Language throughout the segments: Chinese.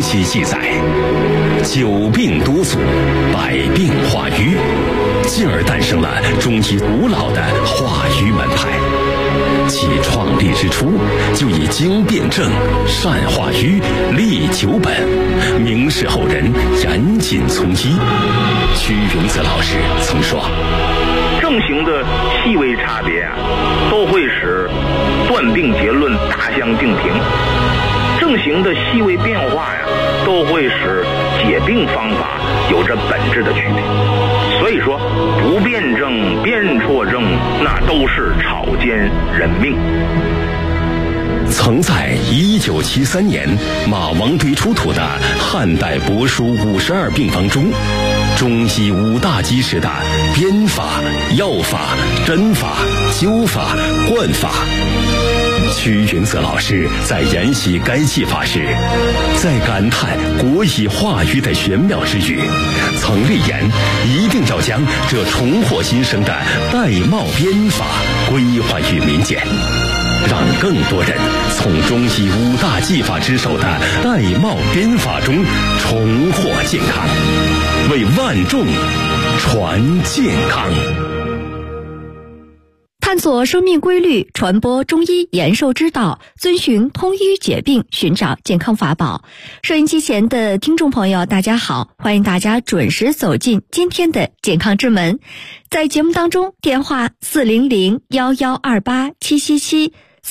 期记载，久病督祖，百病化瘀，进而诞生了中医古老的化瘀门派。其创立之初，就以经辨证、善化瘀、利久本，明示后人严谨从医。屈云泽老师曾说， 症型的细微差别啊，都会使断病结论大相径庭；症型的细微变化呀，都会使解病方法有着本质的区别。所以说，不辩证、辨错症，那都是草菅人命。 曾在1973年马王堆出土的汉代帛书52病方中，中医5大基石的编法、药法、针法、灸法、灌法。屈云泽老师在研习该技法时，在感叹国医化瘀的玄妙之余，曾立言一定要将这重获新生的玳瑁编法归还于民间，让更多人从中医5大技法之首的玳瑁编法中重获健康，为万众传健康。 探索生命规律，传播中医延寿之道，遵循通医解病，寻找健康法宝。收音机前的听众朋友，大家好，欢迎大家准时走进今天的健康之门。在节目当中，电话400-1128-777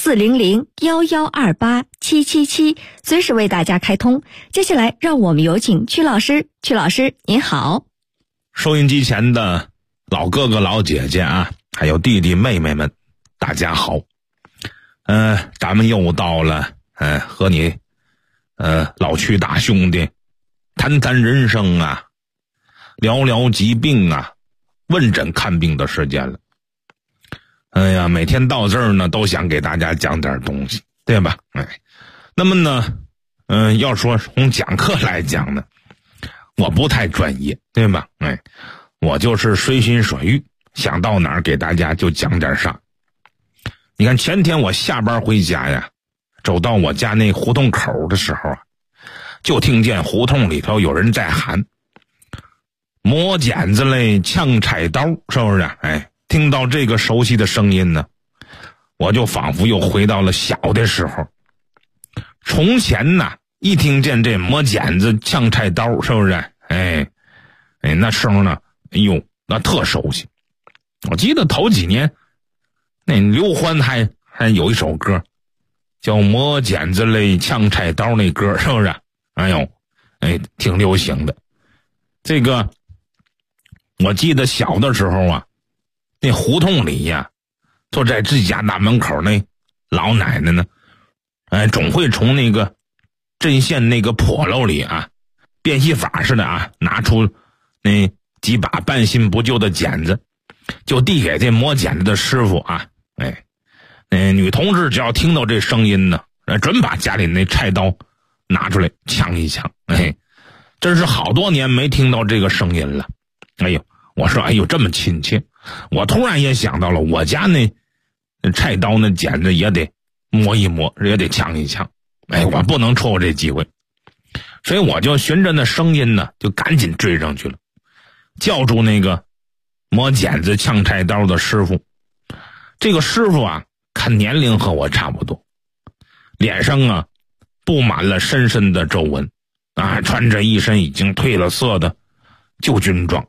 400-1128-777，随时为大家开通。接下来让我们有请屈老师。屈老师您好。 收音机前的老哥哥老姐姐啊，还有弟弟妹妹们，大家好。咱们又到了和你老屈大兄弟谈谈人生啊，聊聊疾病啊，问诊看病的时间了。哎呀，每天到这儿呢，都想给大家讲点东西，对吧？那么呢，要说从讲课来讲呢，我不太专业，对吧？我就是随心所欲，想到哪儿给大家就讲点啥。你看前天我下班回家呀，走到我家那胡同口的时候啊，就听见胡同里头有人在喊磨剪子嘞，呛菜刀，是不是？听到这个熟悉的声音呢，我就仿佛又回到了小的时候。从前呢，一听见这磨剪子、呛菜刀，是不是？那声呢，哎呦，那特熟悉。我记得头几年那刘欢还有一首歌叫磨剪子嘞，呛菜刀，那歌是不是？挺流行的。这个我记得小的时候啊，那胡同里呀，坐在自己家大门口那老奶奶呢，总会从那个针线那个笸箩里啊，变戏法似的啊，拿出那几把半新不旧的剪子，就递给这磨剪子的师傅啊。女同志只要听到这声音呢，准把家里那菜刀拿出来呛一呛。真是好多年没听到这个声音了。我说这么亲切，我突然也想到了我家那菜刀那剪子也得磨一磨，也得呛一呛。我不能错过这机会，所以我就循着那声音呢，就赶紧追上去了，叫住那个磨剪子呛菜刀的师傅。这个师傅啊，看年龄和我差不多，脸上啊布满了深深的皱纹啊，穿着一身已经褪了色的旧军装。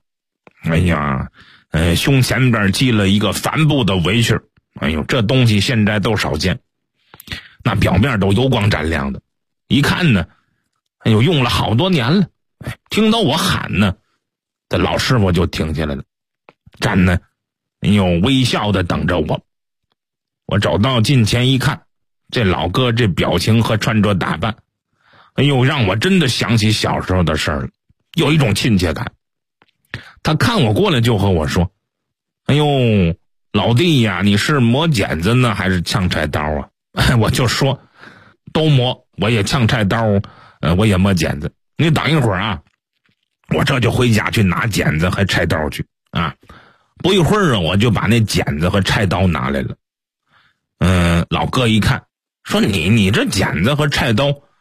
胸前边系了一个帆布的围裙。这东西现在都少见，那表面都油光闪亮的，一看呢，用了好多年了。听到我喊呢，这老师傅就停下来了，站呢，微笑的等着我。我走到近前一看，这老哥这表情和穿着打扮，让我真的想起小时候的事儿了，有一种亲切感。他看我过来就和我说，老弟呀，你是磨剪子呢还是呛菜刀啊？我就说都磨，我也呛菜刀，我也磨剪子。你等一会儿啊，我这就回家去拿剪子和菜刀去啊。不一会儿啊，我就把那剪子和菜刀拿来了。老哥一看，说你这剪子和菜刀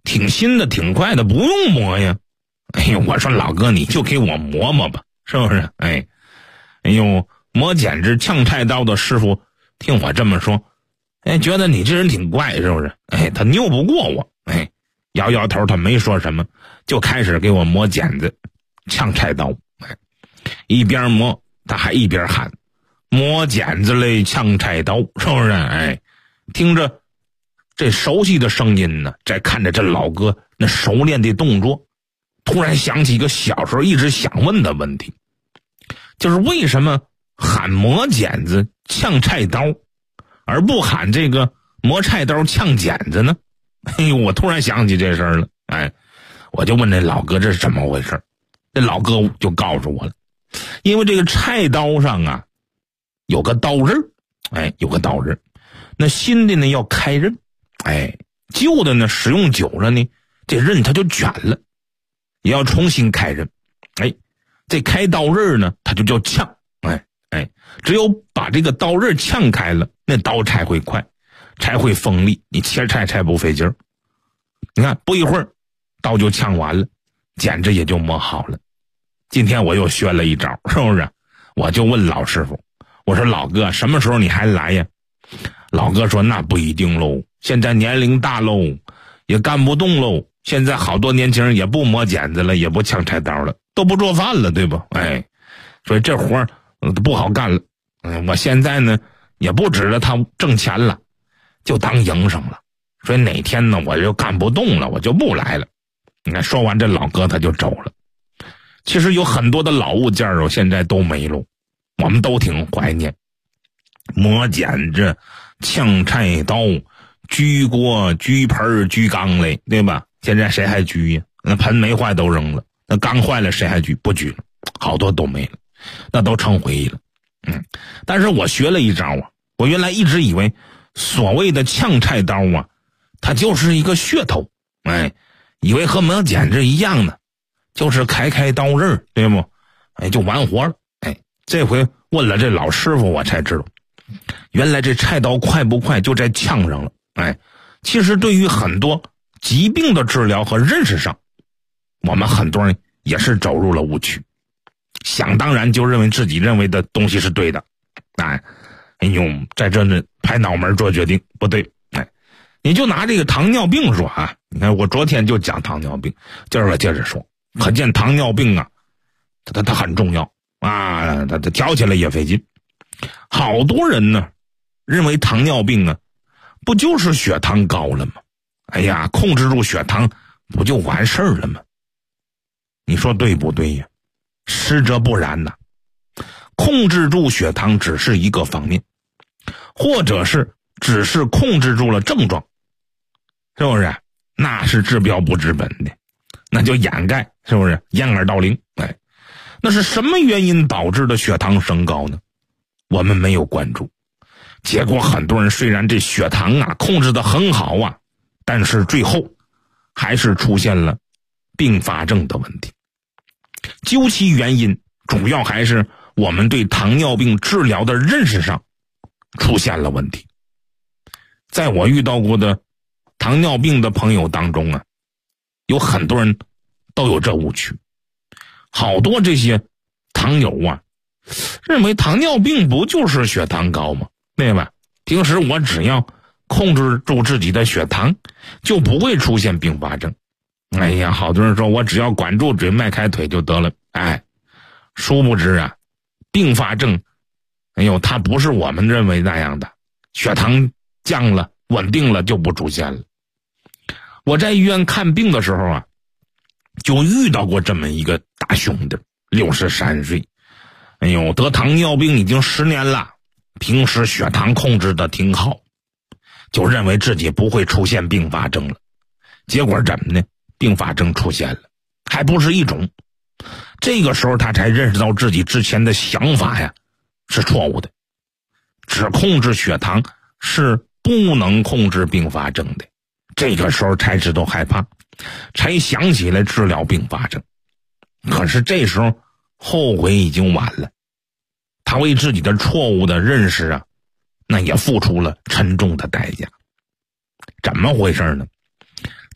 挺新的挺快的，不用磨呀。哎呦，我说老哥你就给我磨磨吧，是不是？哎呦，磨剪子呛菜刀的师傅听我这么说，哎，觉得你这人挺怪，是不是？哎，他拗不过我，哎，摇摇头，他没说什么，就开始给我磨剪子呛菜刀。哎，一边磨他还一边喊磨剪子嘞呛菜刀，是不是？哎，听着这熟悉的声音呢，再看着这老哥那熟练的动作，突然想起一个小时候一直想问的问题，就是为什么喊磨剪子呛菜刀而不喊这个磨菜刀呛剪子呢？哎呦，我突然想起这事儿了。哎，我就问这老哥这是怎么回事，这老哥就告诉我了，因为这个菜刀上啊有个刀刃，哎，有个刀刃，那新的呢要开刃，哎，旧的呢使用久了呢这刃它就卷了，也要重新开刃。哎，这开刀刃呢它就叫呛，哎，只有把这个刀刃呛开了，那刀才会快，才会锋利，你切菜才不费劲儿。你看不一会儿刀就呛完了，剪子也就磨好了。今天我又学了一招，是不是？我就问老师傅，我说老哥什么时候你还来呀？老哥说那不一定喽，现在年龄大喽，也干不动喽，现在好多年轻人也不磨剪子了，也不呛菜刀了，都不做饭了，对吧？哎，所以这活儿不好干了。我现在呢也不指着他挣钱了，就当营生了。所以哪天呢我就干不动了，我就不来了。你看说完这老哥他就走了。其实有很多的老物件儿现在都没了，我们都挺怀念。磨剪子、呛菜刀、焗锅、焗盆、焗缸嘞，对吧？现在谁还焗呀？那盆没坏都扔了，那缸坏了谁还焗？不焗了，好多都没了，那都成回忆了。但是我学了一招啊，我原来一直以为所谓的呛菜刀啊，它就是一个噱头，哎，以为和磨剪子一样呢，就是开刀刃，对不？哎，就完活了。哎，这回问了这老师傅，我才知道，原来这菜刀快不快就在呛上了。哎，其实对于很多疾病的治疗和认识上，我们很多人也是走入了误区，想当然就认为自己认为的东西是对的。哎呦，在这呢拍脑门做决定不对。哎，你就拿这个糖尿病说啊，你看我昨天就讲糖尿病，今儿我接着说，可见糖尿病啊它很重要啊，它调起来也费劲。好多人呢认为糖尿病啊不就是血糖高了吗？哎呀，控制住血糖不就完事儿了吗？你说对不对呀？实则不然呐，控制住血糖只是一个方面，或者是只是控制住了症状，是不是？那是治标不治本的，那就掩盖，是不是？掩耳盗铃。哎，那是什么原因导致的血糖升高呢？我们没有关注，结果很多人虽然这血糖啊控制得很好啊，但是最后还是出现了并发症的问题。究其原因，主要还是我们对糖尿病治疗的认识上出现了问题。在我遇到过的糖尿病的朋友当中啊，有很多人都有这误区。好多这些糖友啊认为糖尿病不就是血糖高吗？对吧？平时我只要控制住自己的血糖，就不会出现并发症。哎呀，好多人说我只要管住嘴迈开腿就得了。哎，殊不知啊，并发症，哎呦，它不是我们认为那样的，血糖降了稳定了就不出现了。我在医院看病的时候啊，就遇到过这么一个大兄弟，63岁，哎呦，得糖尿病已经10年了，平时血糖控制的挺好，就认为自己不会出现并发症了。结果怎么呢？并发症出现了，还不是一种。这个时候他才认识到自己之前的想法呀是错误的，只控制血糖是不能控制并发症的。这个时候才知道害怕，才想起来治疗并发症。可是这时候后悔已经晚了，他为自己的错误的认识啊，那也付出了沉重的代价。怎么回事呢？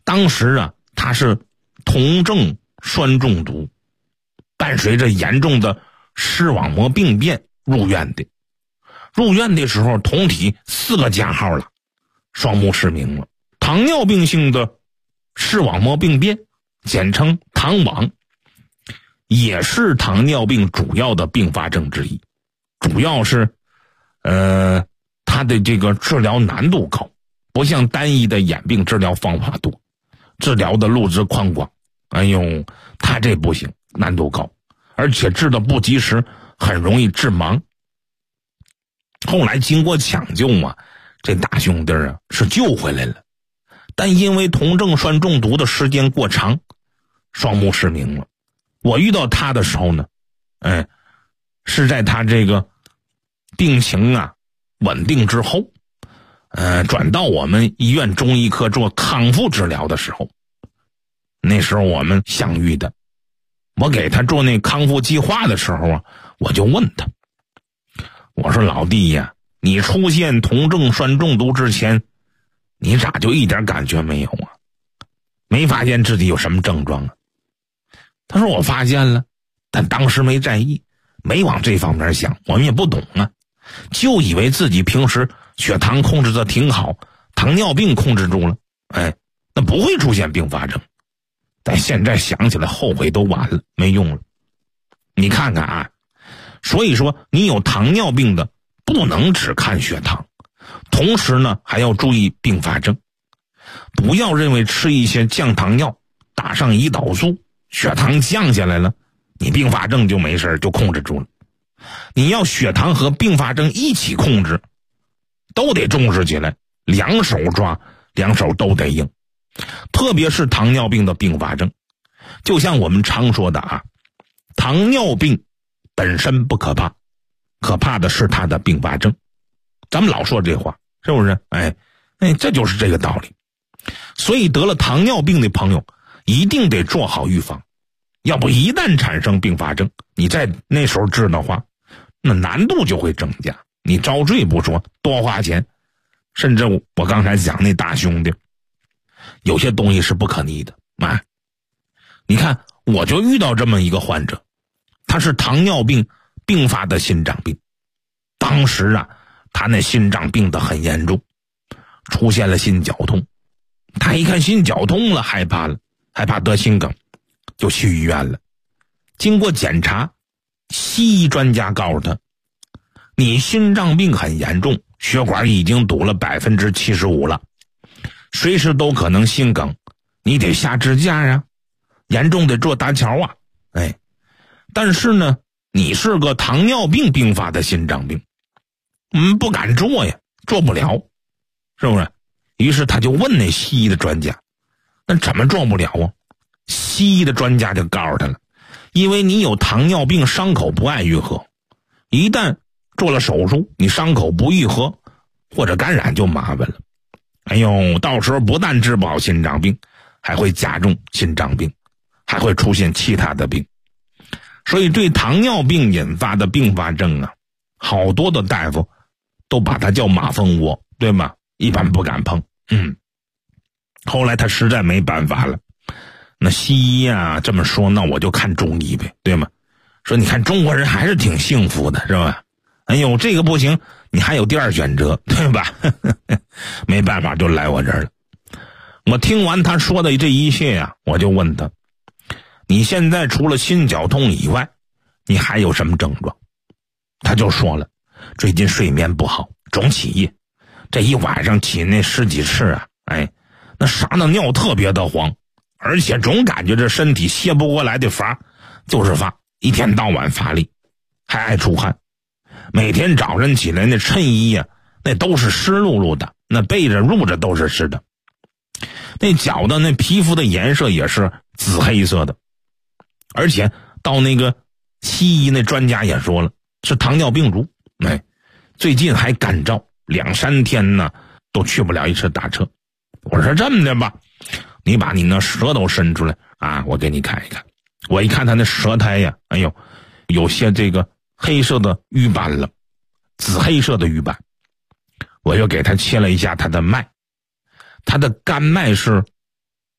当时啊，他是酮症酸中毒，伴随着严重的视网膜病变入院的。入院的时候，酮体4个加号了，双目失明了。糖尿病性的视网膜病变，简称糖网，也是糖尿病主要的并发症之一。主要是它的这个治疗难度高，不像单一的眼病治疗方法多，治疗的路子宽广。它这不行，难度高，而且治的不及时，很容易致盲。后来经过抢救嘛，这大兄弟啊是救回来了，但因为酮症酸中毒的时间过长，双目失明了。我遇到他的时候呢，是在他这个病情啊稳定之后，转到我们医院中医科做康复治疗的时候，那时候我们相遇的。我给他做那康复计划的时候啊，我就问他，我说老弟呀，你出现酮症酸中毒之前，你咋就一点感觉没有啊？没发现自己有什么症状啊？他说我发现了，但当时没在意，没往这方面想，我们也不懂啊，就以为自己平时血糖控制的挺好，糖尿病控制住了，那不会出现并发症。但现在想起来后悔都晚了，没用了。你看看啊，所以说你有糖尿病的不能只看血糖，同时呢还要注意并发症。不要认为吃一些降糖药，打上胰岛素，血糖降下来了，你并发症就没事，就控制住了。你要血糖和并发症一起控制，都得重视起来，两手抓，两手都得硬。特别是糖尿病的并发症，就像我们常说的啊，糖尿病本身不可怕，可怕的是它的并发症。咱们老说这话，是不是？这就是这个道理。所以得了糖尿病的朋友一定得做好预防，要不一旦产生并发症，你在那时候治的话，那难度就会增加，你遭罪不说，多花钱。甚至我刚才讲那大兄弟，有些东西是不可逆的啊！你看，我就遇到这么一个患者，他是糖尿病并发的心脏病。当时啊，他那心脏病得很严重，出现了心绞痛。他一看心绞痛了，害怕了，害怕得心梗，就去医院了。经过检查，西医专家告诉他，你心脏病很严重，血管已经堵了 75% 了，随时都可能心梗，你得下支架呀，严重得做搭桥啊。但是呢，你是个糖尿病并发的心脏病，不敢做呀，做不了，是不是？于是他就问那西医的专家，那怎么做不了啊？西医的专家就告诉他了，因为你有糖尿病，伤口不爱愈合，一旦做了手术，你伤口不愈合或者感染就麻烦了。到时候不但治不好心脏病，还会加重心脏病，还会出现其他的病。所以对糖尿病引发的并发症啊，好多的大夫都把它叫马蜂窝，对吗？一般不敢碰。后来他实在没办法了，那西医啊这么说，那我就看中医呗，对吗？说你看中国人还是挺幸福的，是吧？这个不行，你还有第二选择，对吧？没办法，就来我这儿了。我听完他说的这一切呀，我就问他，你现在除了心绞痛以外，你还有什么症状？他就说了，最近睡眠不好，总起夜，这一晚上起那10几次啊，那撒的尿特别的黄，而且总感觉这身体歇不过来的发，就是发，一天到晚乏力，还爱出汗。每天早晨起来那衬衣呀，那都是湿漉漉的，那被着褥子都是湿的，那脚的那皮肤的颜色也是紫黑色的，而且到那个西医那专家也说了，是糖尿病足。最近还干燥，2、3天呢都去不了一次打车。我说这么的吧，你把你那舌头伸出来啊，我给你看一看。我一看他那舌苔呀，有些这个黑色的瘀斑了，紫黑色的瘀斑。我又给他切了一下他的脉，他的肝脉是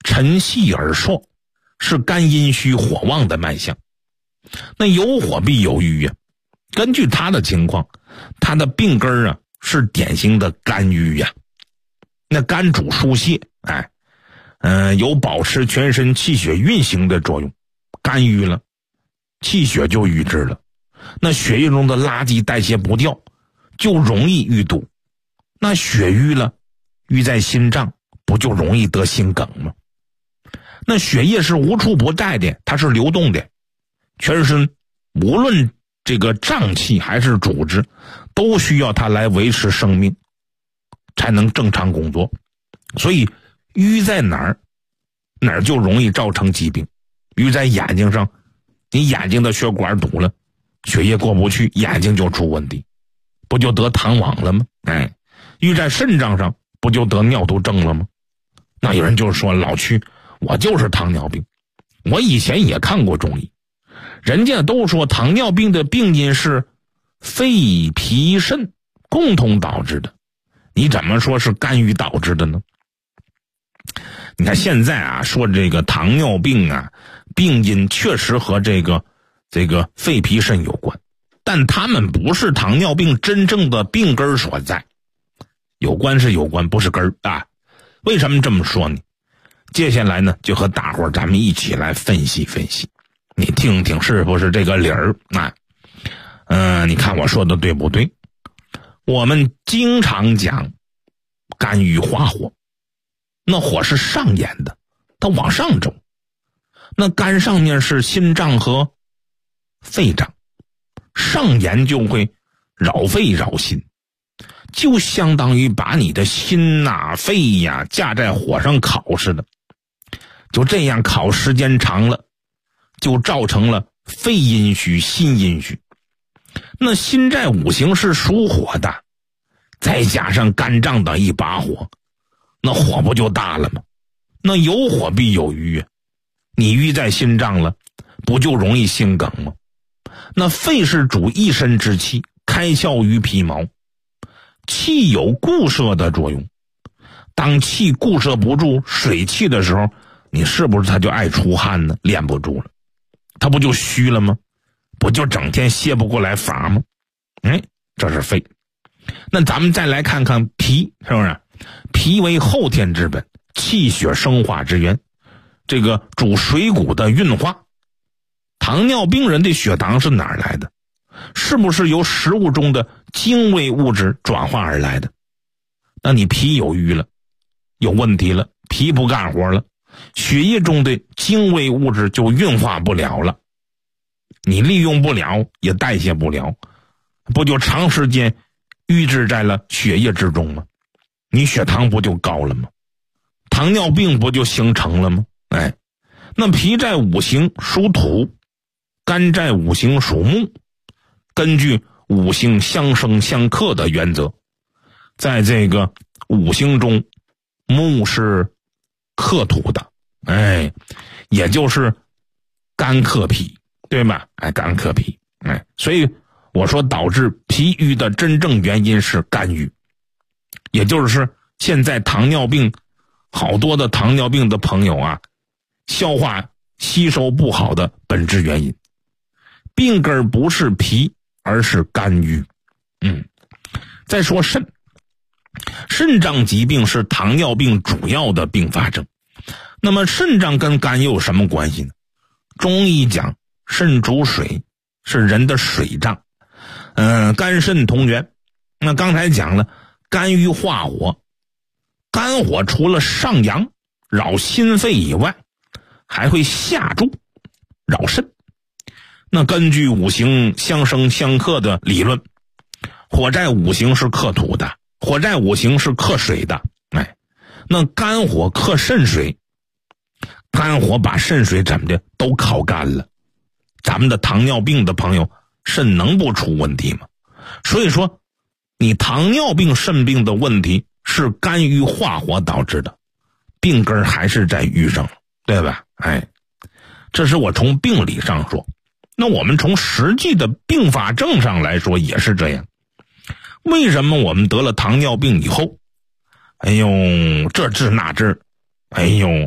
沉细而瘦，是肝阴虚火旺的脉象。那有火必有瘀呀，根据他的情况，他的病根啊是典型的肝郁呀。那肝主疏泄，有保持全身气血运行的作用。肝郁了，气血就瘀滞了，那血液中的垃圾代谢不掉，就容易淤堵。那血瘀了，瘀在心脏，不就容易得心梗吗？那血液是无处不在的，它是流动的，全身无论这个脏器还是组织，都需要它来维持生命，才能正常工作。所以瘀在哪儿，哪儿就容易造成疾病。瘀在眼睛上，你眼睛的血管堵了，血液过不去，眼睛就出问题，不就得糖网了吗？瘀在肾脏上，不就得尿毒症了吗？那有人就说，老曲，我就是糖尿病，我以前也看过中医，人家都说糖尿病的病因是肺脾肾共同导致的，你怎么说是肝郁导致的呢？你看现在啊，说这个糖尿病啊，病因确实和这个肺脾肾有关，但他们不是糖尿病真正的病根所在。有关是有关，不是根儿啊。为什么这么说呢？接下来呢，就和大伙儿咱们一起来分析分析，你听听是不是这个理儿啊？你看我说的对不对？我们经常讲肝郁化火，那火是上炎的，它往上走。那肝上面是心脏和肺脏，上炎就会扰肺扰心，就相当于把你的心肺架在火上烤似的。就这样烤时间长了，就造成了肺阴虚心阴虚。那心在五行是属火的，再加上肝脏的一把火，那火不就大了吗？那有火必有瘀啊，你瘀在心脏了，不就容易心梗吗？那肺是主一身之气，开窍于皮毛，气有固摄的作用。当气固摄不住水气的时候，你是不是它就爱出汗呢？练不住了，它不就虚了吗？不就整天歇不过来法吗？这是肺。那咱们再来看看脾，是不是？脾为后天之本，气血生化之源，这个主水谷的运化。糖尿病人的血糖是哪儿来的？是不是由食物中的精微物质转化而来的？那你脾有瘀了，有问题了，脾不干活了，血液中的精微物质就运化不了了，你利用不了，也代谢不了，不就长时间瘀滞在了血液之中吗？你血糖不就高了吗？糖尿病不就形成了吗？那脾在五行属土，肝在五行属木，根据五行相生相克的原则，在这个五行中，木是克土的，也就是肝克脾，对吧？肝克脾，所以我说导致脾瘀的真正原因是肝郁，也就是现在糖尿病好多的糖尿病的朋友啊，消化吸收不好的本质原因，病根不是脾，而是肝郁。再说肾，肾脏疾病是糖尿病主要的并发症。那么肾脏跟肝又有什么关系呢？中医讲肾主水，是人的水脏，肝肾同源。那刚才讲了肝郁化火，肝火除了上阳扰心肺以外，还会下注扰肾。那根据五行相生相克的理论，火在五行是克土的，火在五行是克水的，那肝火克肾水，肝火把肾水怎么的都烤干了，咱们的糖尿病的朋友肾能不出问题吗？所以说你糖尿病肾病的问题是肝郁化火导致的，病根还是在郁上了，对吧？这是我从病理上说。那我们从实际的并发症上来说也是这样。为什么我们得了糖尿病以后，这治那治，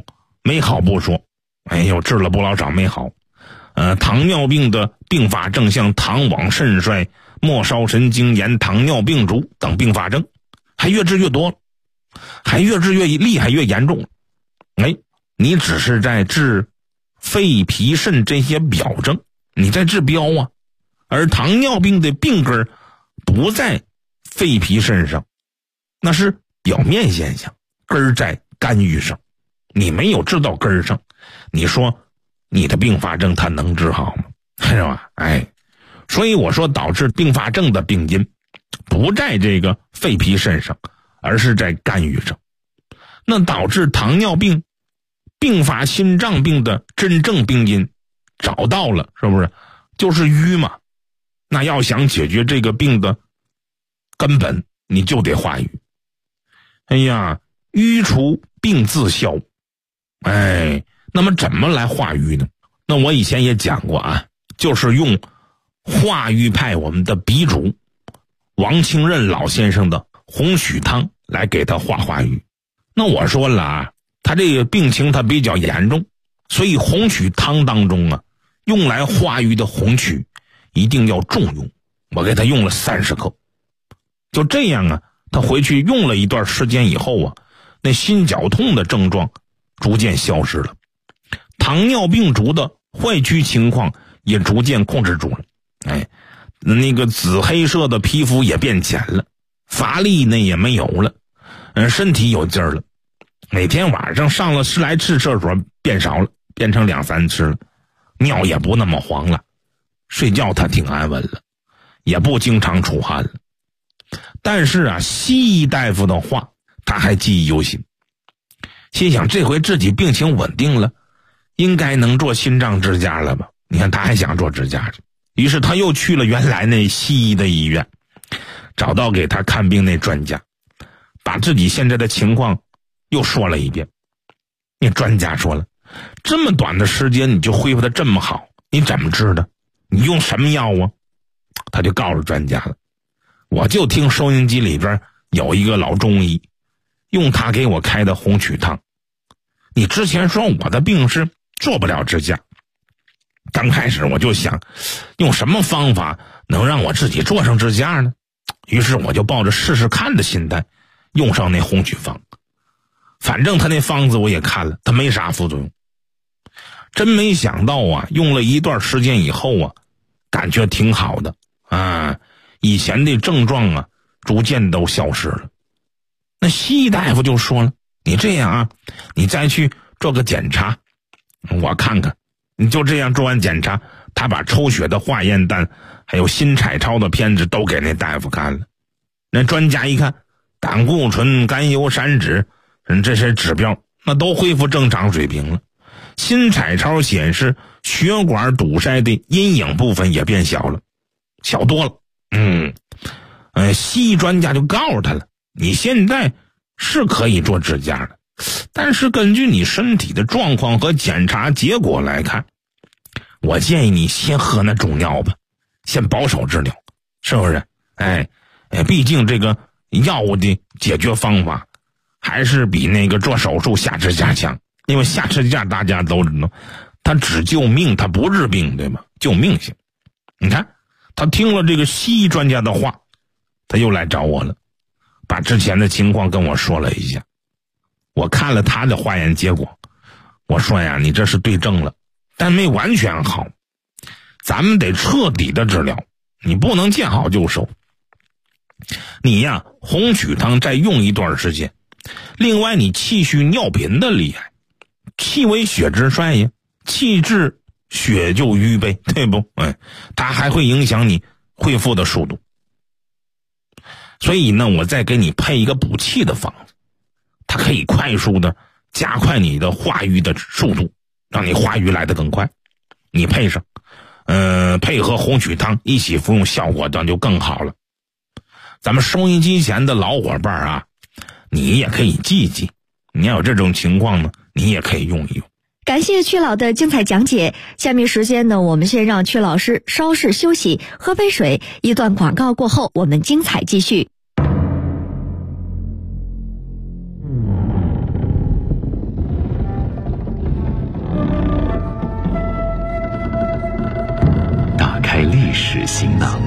没好不说，哎呦，治了不老少没好。糖尿病的并发症像糖网肾衰、末梢神经炎、糖尿病足等并发症，还越治越多，还越治越厉害，越严重。你只是在治肺脾肾这些表症，你在治标啊，而糖尿病的病根不在肺脾肾上，那是表面现象，根儿在肝郁上，你没有治到根儿上，你说你的并发症它能治好吗？是吧？所以我说导致并发症的病因不在这个肺脾肾上，而是在肝郁上。那导致糖尿病并发心脏病的真正病因找到了，是不是？就是瘀嘛。那要想解决这个病的根本，你就得化瘀。瘀除病自消。那么怎么来化瘀呢？那我以前也讲过啊，就是用化瘀派我们的鼻祖王清任老先生的红曲汤来给他化瘀。那我说了啊，他这个病情他比较严重，所以红曲汤当中啊，用来化瘀的红曲一定要重用，我给他用了30克。就这样啊，他回去用了一段时间以后啊，那心绞痛的症状逐渐消失了，糖尿病足的坏疽情况也逐渐控制住了。那个紫黑色的皮肤也变浅了，乏力呢也没有了，身体有劲儿了。每天晚上上了10来次厕所变少了，变成2、3次了，尿也不那么黄了，睡觉他挺安稳了，也不经常出汗了。但是啊，西医大夫的话他还记忆犹新，心想这回自己病情稳定了，应该能做心脏支架了吧？你看他还想做支架去，于是他又去了原来那西医的医院，找到给他看病那专家，把自己现在的情况又说了一遍。那专家说了，这么短的时间你就恢复得这么好，你怎么治的？你用什么药啊？他就告诉专家了，我就听收音机里边有一个老中医，用他给我开的红曲汤。你之前说我的病是做不了支架，刚开始我就想用什么方法能让我自己做上支架呢？于是我就抱着试试看的心态用上那红曲方。反正他那方子我也看了，他没啥副作用。真没想到啊，用了一段时间以后啊，感觉挺好的啊，以前的症状啊逐渐都消失了。那西医大夫就说了，你这样啊，你再去做个检查，我看看。你就这样做完检查，他把抽血的化验单还有心彩超的片子都给那大夫看了。那专家一看，胆固醇、甘油三酯这些指标那都恢复正常水平了。心彩超显示血管堵塞的阴影部分也变小了，小多了。西医专家就告诉他了，你现在是可以做支架的，但是根据你身体的状况和检查结果来看，我建议你先喝那中药吧，先保守治疗，是不是？毕竟这个药物的解决方法还是比那个做手术下支架强。因为下支架大家都知道，它只救命，它不治病，对吧？救命性。你看他听了这个西医专家的话，他又来找我了，把之前的情况跟我说了一下。我看了他的化验结果，我说呀，你这是对症了，但没完全好，咱们得彻底的治疗，你不能见好就收。你呀，红曲汤再用一段时间，另外你气虚尿频的厉害，气为血之衰呀，气滞血就瘀呗，对不？它还会影响你恢复的速度。所以呢，我再给你配一个补气的方子，它可以快速的加快你的化瘀的速度，让你化瘀来得更快。你配上配合红曲汤一起服用，效果当然就更好了。咱们收音机前的老伙伴啊，你也可以记一记，你要有这种情况呢，你也可以用一用。 感谢曲老的精彩讲解，下面时间呢，我们先让曲老师稍事休息，喝杯水。一段广告过后，我们精彩继续。 齿行囊，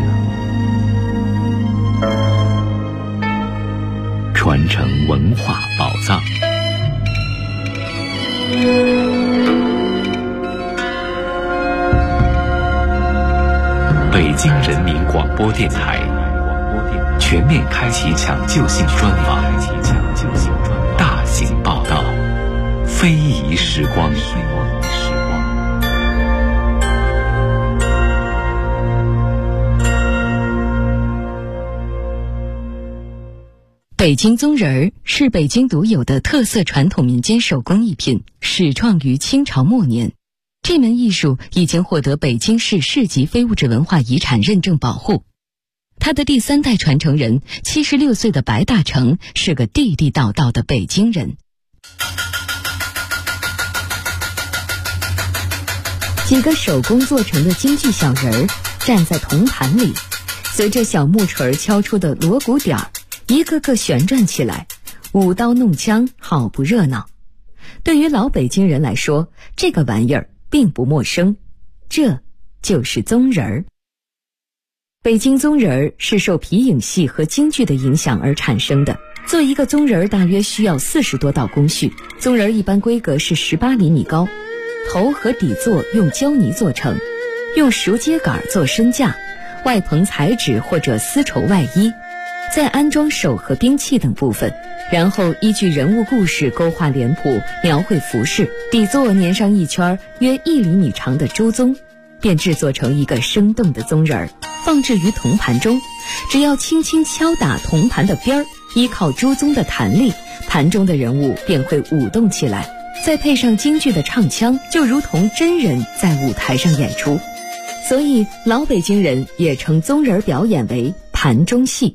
传承文化宝藏。北京人民广播电台全面开启抢救性专访，大型报道，非遗时光。 北京宗人儿是北京独有的特色传统民间手工艺品，始创于清朝末年。这门艺术已经获得北京市市级非物质文化遗产认证保护。他的第3代传承人76岁的白大成是个地地道道的北京人。几个手工做成的京剧小人儿站在铜盘里，随着小木锤敲出的锣鼓点儿，一个个旋转起来，舞刀弄枪，好不热闹。对于老北京人来说，这个玩意儿并不陌生，这就是宗人儿。北京宗人儿是受皮影戏和京剧的影响而产生的。做一个宗人儿大约需要40多道工序，宗人儿一般规格是18厘米高，头和底座用胶泥做成，用熟秸秆做身架，外棚彩纸或者丝绸外衣，再安装手和兵器等部分，然后依据人物故事勾画脸谱，描绘服饰，底座粘上一圈约1厘米长的朱宗，便制作成一个生动的宗人儿，放置于铜盘中。只要轻轻敲打铜盘的边儿，依靠朱宗的弹力，盘中的人物便会舞动起来，再配上京剧的唱腔，就如同真人在舞台上演出。所以老北京人也称宗人表演为盘中戏。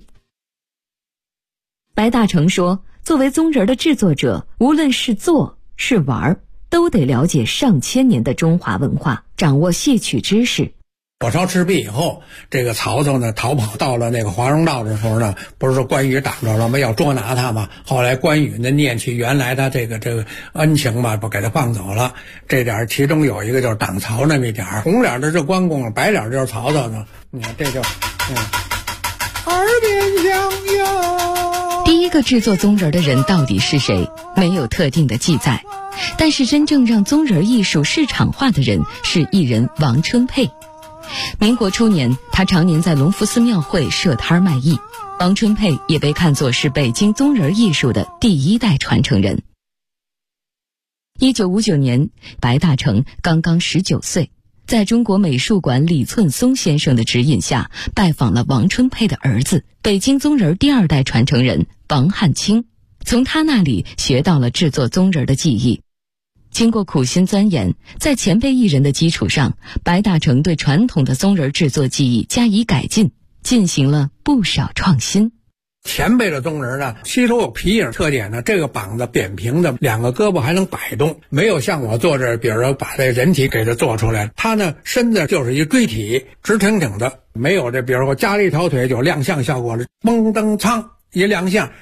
白大成说，作为宗人的制作者，无论是做是玩，都得了解上千年的中华文化，掌握戏曲知识。 火烧赤壁以后，这个曹操呢逃跑到了那个华容道的时候呢，不是说关羽挡着了吗？要捉拿他嘛。后来关羽呢念起原来他这个恩情嘛，不给他放走了。这点其中有一个就是挡曹那么一点，红脸的是关公，白脸就是曹操呢。你看这就耳边响哟。 第一个制作宗人的人到底是谁？没有特定的记载。但是真正让宗人艺术市场化的人是艺人王春佩。民国初年，他常年在隆福寺庙会设摊卖艺。王春佩也被看作是北京宗人艺术的第1代传承人。1959年，白大成刚刚19岁，在中国美术馆李寸松先生的指引下，拜访了王春佩的儿子，北京宗人第2代传承人王汉卿，从他那里学到了制作宗人的技艺。经过苦心钻研，在前辈艺人的基础上，白大成对传统的宗人制作技艺加以改进，进行了不少创新。 前辈的宗人呢，吸收有皮影特点呢，这个膀子扁平的，2个胳膊还能摆动，没有像我做这，比如说把这人体给它做出来，它呢身子就是一锥体，直挺挺的，没有这，比如说加了一条腿就亮相效果了，嘣噔苍一亮相，